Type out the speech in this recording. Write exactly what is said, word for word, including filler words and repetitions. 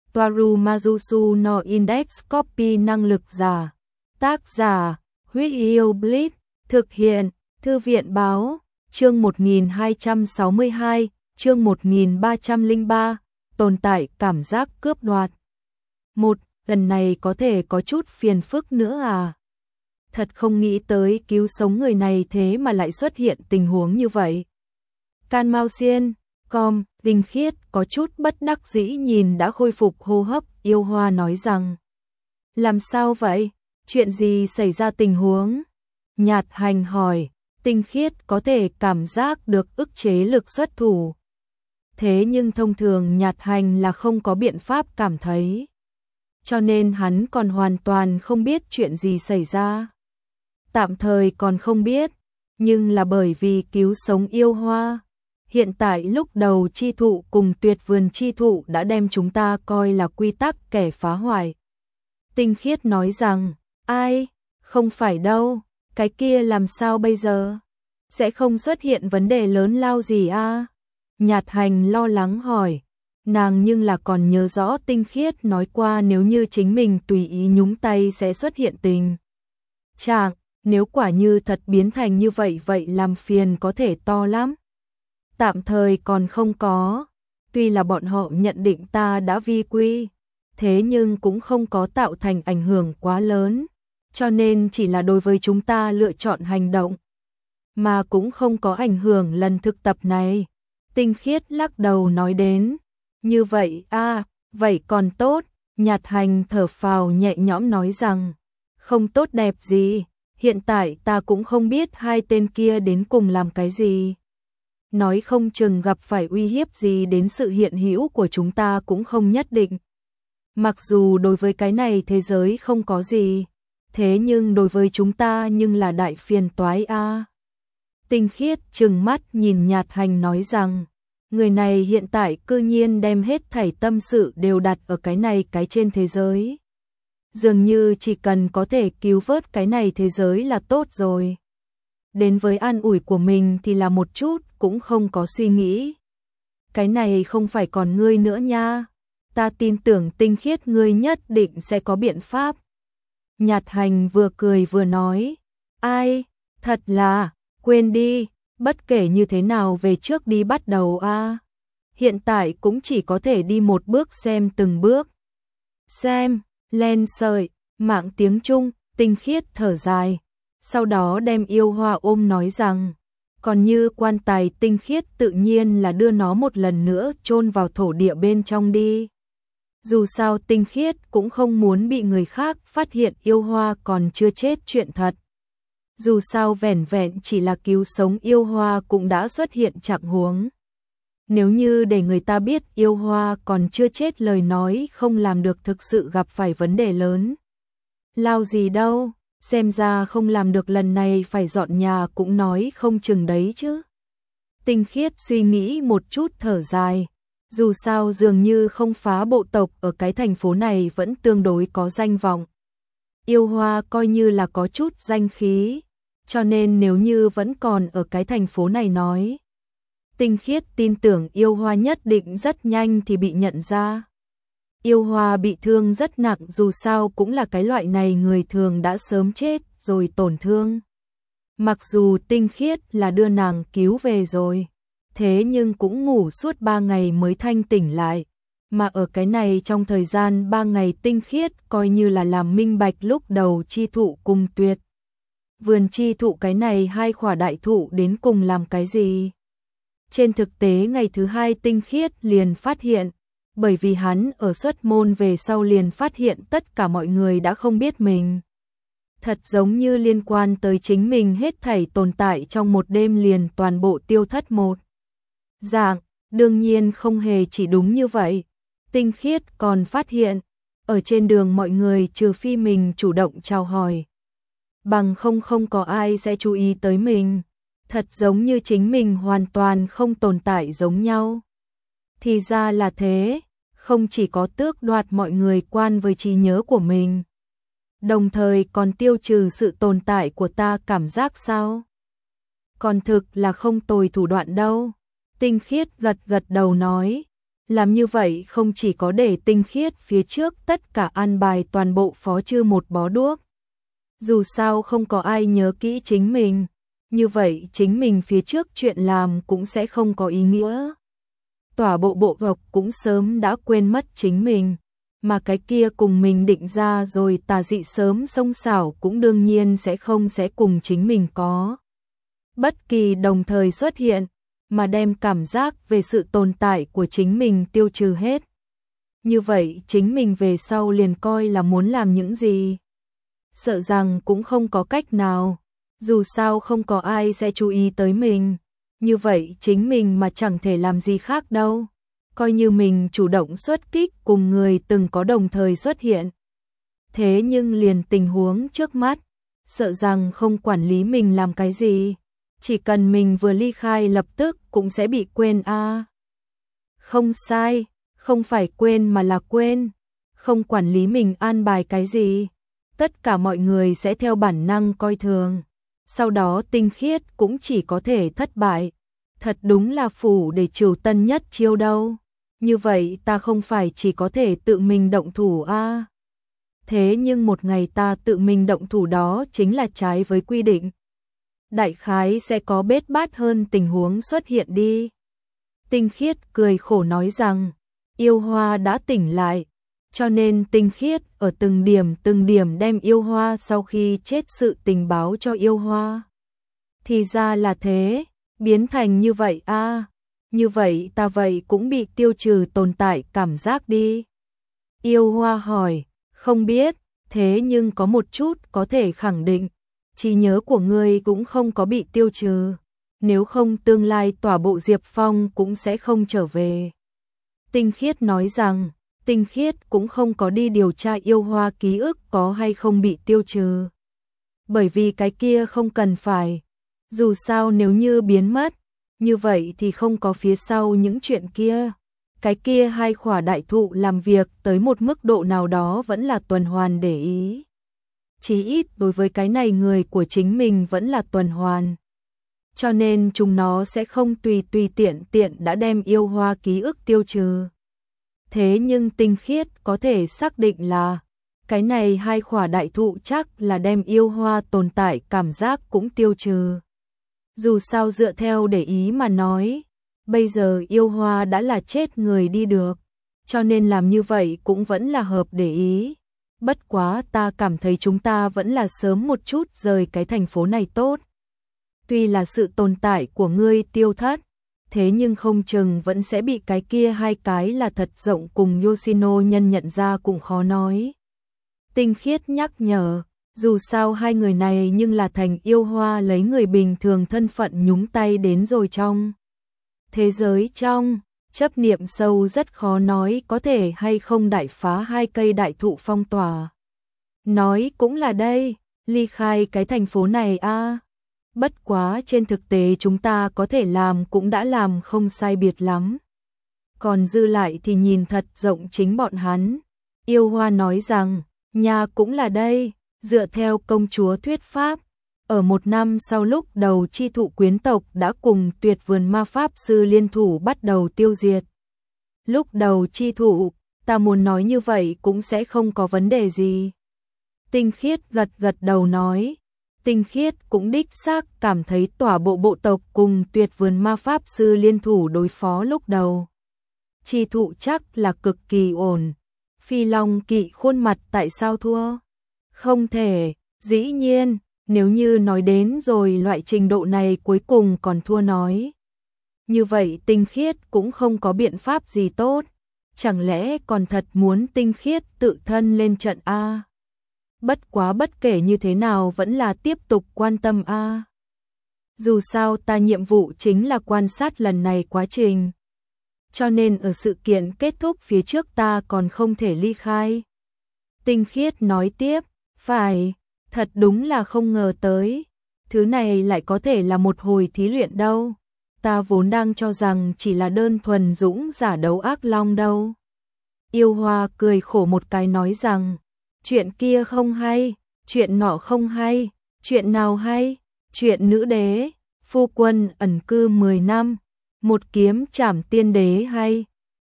Toaru Majusu no Index Copy năng lực giả. Tác giả, Huyết Yêu Blitz, thực hiện, Thư viện báo, chương một nghìn hai trăm sáu mươi hai, chương một nghìn ba trăm lẻ ba, tồn tại cảm giác cướp đoạt. Một, lần này có thể có chút phiền phức nữa à? Thật không nghĩ tới cứu sống người này thế mà lại xuất hiện tình huống như vậy. Can Mao Xiên, com, Tinh Khiết có chút bất đắc dĩ nhìn đã khôi phục hô hấp, Yêu Hoa nói rằng. Làm sao vậy? Chuyện gì xảy ra tình huống? Nhạt Hành hỏi, Tinh Khiết có thể cảm giác được ức chế lực xuất thủ. Thế nhưng thông thường Nhạt Hành là không có biện pháp cảm thấy. Cho nên hắn còn hoàn toàn không biết chuyện gì xảy ra. Tạm thời còn không biết, nhưng là bởi vì cứu sống Yêu Hoa. Hiện tại lúc đầu chi thụ cùng Tuyệt Vườn chi thụ đã đem chúng ta coi là quy tắc kẻ phá hoại. Tinh Khiết nói rằng, ai, không phải đâu, cái kia làm sao bây giờ? Sẽ không xuất hiện vấn đề lớn lao gì à? Nhạt Hành lo lắng hỏi, nàng nhưng là còn nhớ rõ Tinh Khiết nói qua nếu như chính mình tùy ý nhúng tay sẽ xuất hiện tình trạng, nếu quả như thật biến thành như vậy vậy làm phiền có thể to lắm. Tạm thời còn không có, tuy là bọn họ nhận định ta đã vi quy, thế nhưng cũng không có tạo thành ảnh hưởng quá lớn, cho nên chỉ là đối với chúng ta lựa chọn hành động, mà cũng không có ảnh hưởng lần thực tập này. Tinh Khiết lắc đầu nói đến, như vậy à, vậy còn tốt, Nhạt Hành thở phào nhẹ nhõm nói rằng, không tốt đẹp gì, hiện tại ta cũng không biết hai tên kia đến cùng làm cái gì. Nói không chừng gặp phải uy hiếp gì đến sự hiện hữu của chúng ta cũng không nhất định. Mặc dù đối với cái này thế giới không có gì, thế nhưng đối với chúng ta nhưng là đại phiền toái a. Tinh Khiết trừng mắt nhìn Nhạt Hành nói rằng, người này hiện tại cư nhiên đem hết thảy tâm sự đều đặt ở cái này cái trên thế giới. Dường như chỉ cần có thể cứu vớt cái này thế giới là tốt rồi. Đến với an ủi của mình thì là một chút cũng không có suy nghĩ. Cái này không phải còn ngươi nữa nha. Ta tin tưởng Tinh Khiết ngươi nhất định sẽ có biện pháp. Nhạt Hành vừa cười vừa nói, ai, thật là, quên đi, bất kể như thế nào về trước đi bắt đầu a. Hiện tại cũng chỉ có thể đi một bước xem từng bước. Xem, len sợi, mạng tiếng Trung, Tinh Khiết thở dài. Sau đó đem Yêu Hoa ôm nói rằng, còn như quan tài Tinh Khiết tự nhiên là đưa nó một lần nữa chôn vào thổ địa bên trong đi. Dù sao Tinh Khiết cũng không muốn bị người khác phát hiện Yêu Hoa còn chưa chết chuyện thật. Dù sao vẻn vẹn chỉ là cứu sống Yêu Hoa cũng đã xuất hiện trạng huống. Nếu như để người ta biết Yêu Hoa còn chưa chết lời nói không làm được thực sự gặp phải vấn đề lớn. Lao gì đâu, xem ra không làm được lần này phải dọn nhà cũng nói không chừng đấy chứ. Tinh Khiết suy nghĩ một chút thở dài. Dù sao dường như không phá bộ tộc ở cái thành phố này vẫn tương đối có danh vọng. Yêu Hoa coi như là có chút danh khí, cho nên nếu như vẫn còn ở cái thành phố này nói. Tinh Khiết tin tưởng Yêu Hoa nhất định rất nhanh thì bị nhận ra. Yêu Hoa bị thương rất nặng dù sao cũng là cái loại này người thường đã sớm chết rồi tổn thương. Mặc dù Tinh Khiết là đưa nàng cứu về rồi, thế nhưng cũng ngủ suốt ba ngày mới thanh tỉnh lại. Mà ở cái này trong thời gian ba ngày Tinh Khiết coi như là làm minh bạch lúc đầu chi thụ cùng Tuyệt Vườn chi thụ cái này hai khỏa đại thụ đến cùng làm cái gì. Trên thực tế ngày thứ hai Tinh Khiết liền phát hiện, bởi vì hắn ở xuất môn về sau liền phát hiện tất cả mọi người đã không biết mình. Thật giống như liên quan tới chính mình hết thảy tồn tại trong một đêm liền toàn bộ tiêu thất một dạng, đương nhiên không hề chỉ đúng như vậy. Tinh Khiết còn phát hiện, ở trên đường mọi người trừ phi mình chủ động chào hỏi. Bằng không không có ai sẽ chú ý tới mình, thật giống như chính mình hoàn toàn không tồn tại giống nhau. Thì ra là thế, không chỉ có tước đoạt mọi người quan với trí nhớ của mình, đồng thời còn tiêu trừ sự tồn tại của ta cảm giác sao? Còn thực là không tồi thủ đoạn đâu. Tinh Khiết gật gật đầu nói, Làm như vậy không chỉ có để Tinh Khiết phía trước tất cả an bài toàn bộ phó chư một bó đuốc. Dù sao không có ai nhớ kỹ chính mình, như vậy chính mình phía trước chuyện làm cũng sẽ không có ý nghĩa. Tòa bộ bộ tộc cũng sớm đã quên mất chính mình, mà cái kia cùng mình định ra rồi tà dị sớm xông xảo cũng đương nhiên sẽ không sẽ cùng chính mình có bất kỳ đồng thời xuất hiện, mà đem cảm giác về sự tồn tại của chính mình tiêu trừ hết. Như vậy chính mình về sau liền coi là muốn làm những gì, sợ rằng cũng không có cách nào, dù sao không có ai sẽ chú ý tới mình, như vậy chính mình mà chẳng thể làm gì khác đâu. Coi như mình chủ động xuất kích cùng người từng có đồng thời xuất hiện. Thế nhưng liền tình huống trước mắt, sợ rằng không quản lý mình làm cái gì, chỉ cần mình vừa ly khai lập tức cũng sẽ bị quên a. À, không sai, không phải quên mà là quên, không quản lý mình an bài cái gì, tất cả mọi người sẽ theo bản năng coi thường, sau đó Tinh Khiết cũng chỉ có thể thất bại. Thật đúng là phủ để trừ tân nhất chiêu đâu. Như vậy ta không phải chỉ có thể tự mình động thủ a. À. Thế nhưng một ngày ta tự mình động thủ đó chính là trái với quy định. Đại khái sẽ có bết bát hơn tình huống xuất hiện đi. Tinh Khiết cười khổ nói rằng, yêu hoa đã tỉnh lại, cho nên Tinh Khiết ở từng điểm từng điểm đem yêu hoa sau khi chết sự tình báo cho yêu hoa. Thì ra là thế. Biến thành như vậy a, à, như vậy ta vậy cũng bị tiêu trừ tồn tại cảm giác đi. Yêu hoa hỏi, không biết, thế nhưng có một chút có thể khẳng định, trí nhớ của ngươi cũng không có bị tiêu trừ, nếu không tương lai tòa bộ Diệp Phong cũng sẽ không trở về. Tinh Khiết nói rằng, Tinh Khiết cũng không có đi điều tra yêu hoa ký ức có hay không bị tiêu trừ. Bởi vì cái kia không cần phải. Dù sao nếu như biến mất, như vậy thì không có phía sau những chuyện kia. Cái kia hai khỏa đại thụ làm việc tới một mức độ nào đó vẫn là tuần hoàn để ý. Chí ít đối với cái này người của chính mình vẫn là tuần hoàn. Cho nên chúng nó sẽ không tùy tùy tiện tiện đã đem yêu hoa ký ức tiêu trừ. Thế nhưng Tinh Khiết có thể xác định là cái này hai khỏa đại thụ chắc là đem yêu hoa tồn tại cảm giác cũng tiêu trừ. Dù sao dựa theo để ý mà nói, bây giờ yêu hoa đã là chết người đi được, cho nên làm như vậy cũng vẫn là hợp để ý. Bất quá ta cảm thấy chúng ta vẫn là sớm một chút rời cái thành phố này tốt. Tuy là sự tồn tại của ngươi tiêu thất, thế nhưng không chừng vẫn sẽ bị cái kia hai cái là thật rộng cùng Yoshino nhân nhận ra cũng khó nói. Tinh Khiết nhắc nhở. Dù sao hai người này nhưng là thành yêu hoa lấy người bình thường thân phận nhúng tay đến rồi trong. Thế giới trong, chấp niệm sâu rất khó nói có thể hay không đại phá hai cây đại thụ phong tỏa. Nói cũng là đây, ly khai cái thành phố này a. À. Bất quá trên thực tế chúng ta có thể làm cũng đã làm không sai biệt lắm. Còn dư lại thì nhìn thật rộng chính bọn hắn. Yêu hoa nói rằng, nhà cũng là đây. Dựa theo công chúa thuyết pháp, ở một năm sau lúc đầu chi thụ quyến tộc đã cùng tuyệt vườn ma pháp sư liên thủ bắt đầu tiêu diệt. Lúc đầu chi thụ, ta muốn nói như vậy cũng sẽ không có vấn đề gì. Tinh Khiết gật gật đầu nói, Tinh Khiết cũng đích xác cảm thấy tòa bộ bộ tộc cùng tuyệt vườn ma pháp sư liên thủ đối phó lúc đầu. Chi thụ chắc là cực kỳ ổn. Phi Long Kỵ khuôn mặt tại sao thua? Không thể, dĩ nhiên, nếu như nói đến rồi loại trình độ này cuối cùng còn thua nói. Như vậy Tinh Khiết cũng không có biện pháp gì tốt, chẳng lẽ còn thật muốn Tinh Khiết tự thân lên trận a? Bất quá bất kể như thế nào vẫn là tiếp tục quan tâm a. Dù sao ta nhiệm vụ chính là quan sát lần này quá trình. Cho nên ở sự kiện kết thúc phía trước ta còn không thể ly khai. Tinh Khiết nói tiếp. Phải, thật đúng là không ngờ tới, thứ này lại có thể là một hồi thí luyện đâu, ta vốn đang cho rằng chỉ là đơn thuần dũng giả đấu ác long đâu. Yêu hoa cười khổ một cái nói rằng, chuyện kia không hay, chuyện nọ không hay, chuyện nào hay, chuyện nữ đế, phu quân ẩn cư mười năm, một kiếm trảm tiên đế hay,